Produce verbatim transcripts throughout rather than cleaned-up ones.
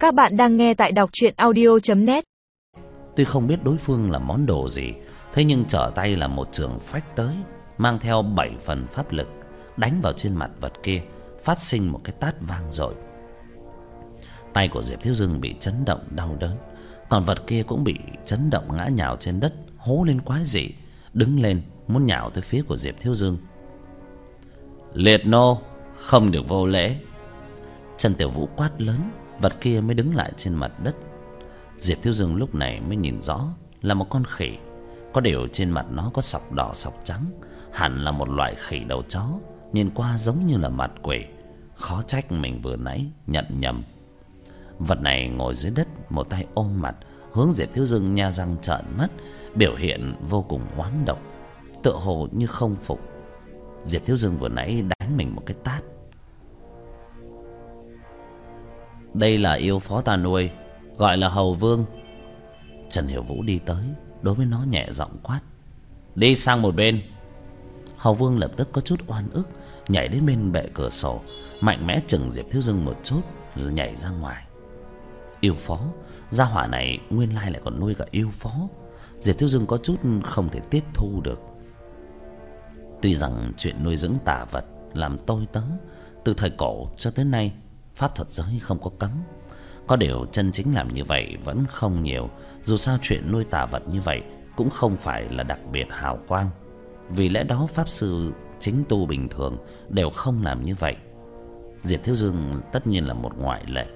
Các bạn đang nghe tại đọc truyện audio chấm net. Tuy không biết đối phương là món đồ gì, thế nhưng trở tay là một trường phách tới, mang theo bảy phần pháp lực, đánh vào trên mặt vật kia, phát sinh một cái tát vang dội. Tay của Diệp Thiếu Dương bị chấn động đau đớn, còn vật kia cũng bị chấn động ngã nhào trên đất, hú lên quái dị, đứng lên muốn nhào tới phía của Diệp Thiếu Dương. Liệt nô, không được vô lễ. Trần Tiểu Vũ quát lớn, vật kia mới đứng lại trên mặt đất. Diệp Thiếu Dương lúc này mới nhìn rõ là một con khỉ, có điều trên mặt nó có sọc đỏ sọc trắng, hẳn là một loại khỉ đầu chó, nhìn qua giống như là mặt quỷ. Khó trách mình vừa nãy nhận nhầm. Vật này ngồi dưới đất, một tay ôm mặt, hướng Diệp Thiếu Dương nha răng trợn mắt, biểu hiện vô cùng oán độc, tựa hồ như không phục. Diệp Thiếu Dương vừa nãy đánh mình một cái tát. Đây là yêu phó ta nuôi, gọi là Hầu Vương. Trần Hiểu Vũ đi tới, đối với nó nhẹ giọng quát: đi sang một bên. Hầu Vương lập tức có chút oan ức, nhảy đến bên bệ cửa sổ, mạnh mẽ chừng Diệp Thiếu Dương một chút, nhảy ra ngoài. Yêu phó, gia hỏa này nguyên lai lại còn nuôi cả yêu phó. Diệp Thiếu Dương có chút không thể tiếp thu được. Tuy rằng chuyện nuôi dưỡng tà vật làm tôi tớ từ thời cổ cho tới nay, pháp thuật giới không có cấm, có điều chân chính làm như vậy vẫn không nhiều. Dù sao chuyện nuôi tà vật như vậy cũng không phải là đặc biệt hào quang, vì lẽ đó pháp sư chính tu bình thường đều không làm như vậy. Diệp Thiếu Dương tất nhiên là một ngoại lệ.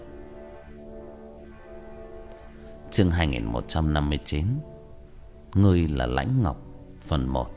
Chương hai nghìn một trăm năm mươi chín, Ngươi là Lãnh Ngọc, phần một.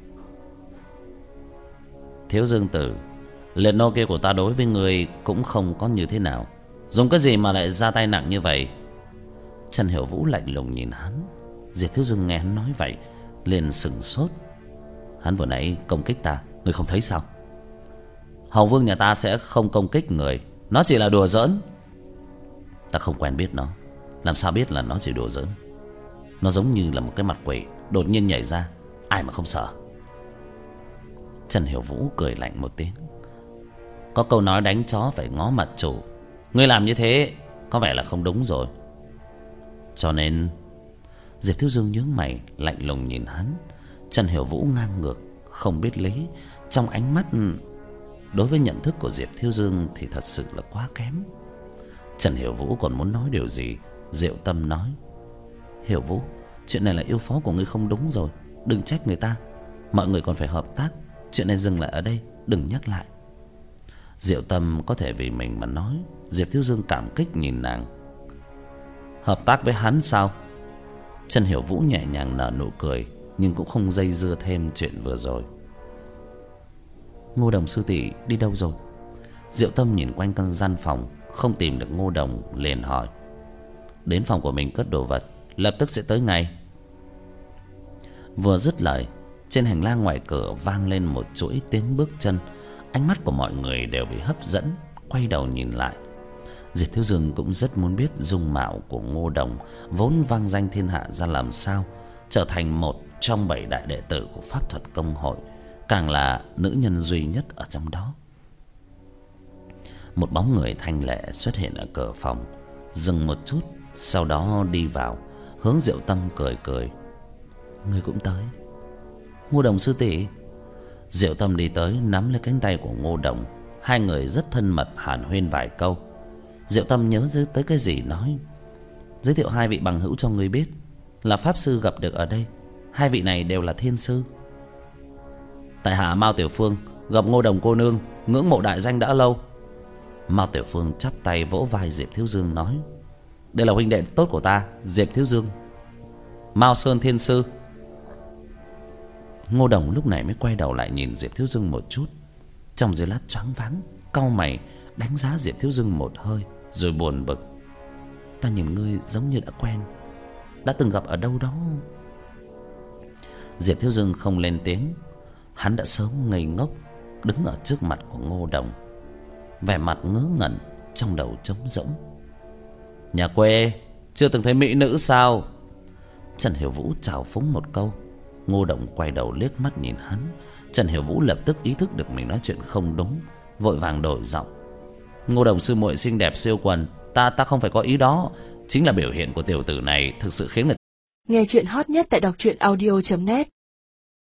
Thiếu Dương tử, liệt nô kia của ta đối với ngươi cũng không có như thế nào, dùng cái gì mà lại ra tay nặng như vậy? Trần Hiểu Vũ lạnh lùng nhìn hắn. Diệp Thiếu Dương nghe hắn nói vậy liền sững sốt. Hắn vừa nãy công kích ta, ngươi không thấy sao? Hầu Vương nhà ta sẽ không công kích người, nó chỉ là đùa giỡn. Ta không quen biết nó, làm sao biết là nó chỉ đùa giỡn? Nó giống như là một cái mặt quỷ đột nhiên nhảy ra, ai mà không sợ. Trần Hiểu Vũ cười lạnh một tiếng. Có câu nói đánh chó phải ngó mặt chủ, ngươi làm như thế có vẻ là không đúng rồi. Cho nên Diệp Thiếu Dương nhướng mày lạnh lùng nhìn hắn. Trần Hiểu Vũ ngang ngược không biết lý, trong ánh mắt đối với nhận thức của Diệp Thiếu Dương thì thật sự là quá kém. Trần Hiểu Vũ còn muốn nói điều gì, Diệu Tâm nói: Hiểu Vũ, chuyện này là yêu phó của ngươi không đúng rồi, đừng trách người ta, mọi người còn phải hợp tác. Chuyện này dừng lại ở đây, đừng nhắc lại. Diệu Tâm có thể vì mình mà nói. Diệp Thiếu Dương cảm kích nhìn nàng. Hợp tác với hắn sao? Trần Hiểu Vũ nhẹ nhàng nở nụ cười, nhưng cũng không dây dưa thêm chuyện vừa rồi. Ngô Đồng sư tỷ đi đâu rồi? Diệu Tâm nhìn quanh căn gian phòng, không tìm được Ngô Đồng liền hỏi. Đến phòng của mình cất đồ vật, lập tức sẽ tới ngay. Vừa dứt lời, trên hành lang ngoài cửa vang lên một chuỗi tiếng bước chân. Ánh mắt của mọi người đều bị hấp dẫn, quay đầu nhìn lại. Diệp Thiếu Dương cũng rất muốn biết dung mạo của Ngô Đồng, vốn vang danh thiên hạ, ra làm sao trở thành một trong bảy đại đệ tử của pháp thuật công hội, càng là nữ nhân duy nhất ở trong đó. Một bóng người thanh lệ xuất hiện ở cửa phòng, dừng một chút, sau đó đi vào, hướng Diệu Tâm cười cười. Ngươi cũng tới? Ngô Đồng sư tỷ. Diệu Tâm đi tới nắm lấy cánh tay của Ngô Đồng, hai người rất thân mật hàn huyên vài câu. Diệu Tâm nhớ tới cái gì nói: giới thiệu hai vị bằng hữu cho ngươi biết, là pháp sư gặp được ở đây. Hai vị này đều là thiên sư. Tại hạ Mao Tiểu Phương gặp Ngô Đồng cô nương, ngưỡng mộ đại danh đã lâu. Mao Tiểu Phương chắp tay vỗ vai Diệp Thiếu Dương nói: đây là huynh đệ tốt của ta, Diệp Thiếu Dương, Mao Sơn thiên sư. Ngô Đồng lúc này mới quay đầu lại nhìn Diệp Thiếu Dương một chút, trong giây lát choáng váng, cau mày đánh giá Diệp Thiếu Dương một hơi, rồi buồn bực: ta nhìn ngươi giống như đã quen, đã từng gặp ở đâu đó. Diệp Thiếu Dương không lên tiếng, hắn đã sớm ngây ngốc đứng ở trước mặt của Ngô Đồng, vẻ mặt ngớ ngẩn, trong đầu trống rỗng. Nhà quê chưa từng thấy mỹ nữ sao? Trần Hiểu Vũ chào phúng một câu. Ngô Đồng quay đầu liếc mắt nhìn hắn. Trần Hiểu Vũ lập tức ý thức được mình nói chuyện không đúng, vội vàng đổi giọng: Ngô Đồng sư muội xinh đẹp siêu quần, ta ta không phải có ý đó. Chính là biểu hiện của tiểu tử này thực sự khiến người. Nghe chuyện hot nhất tại đọc truyện audio chấm net.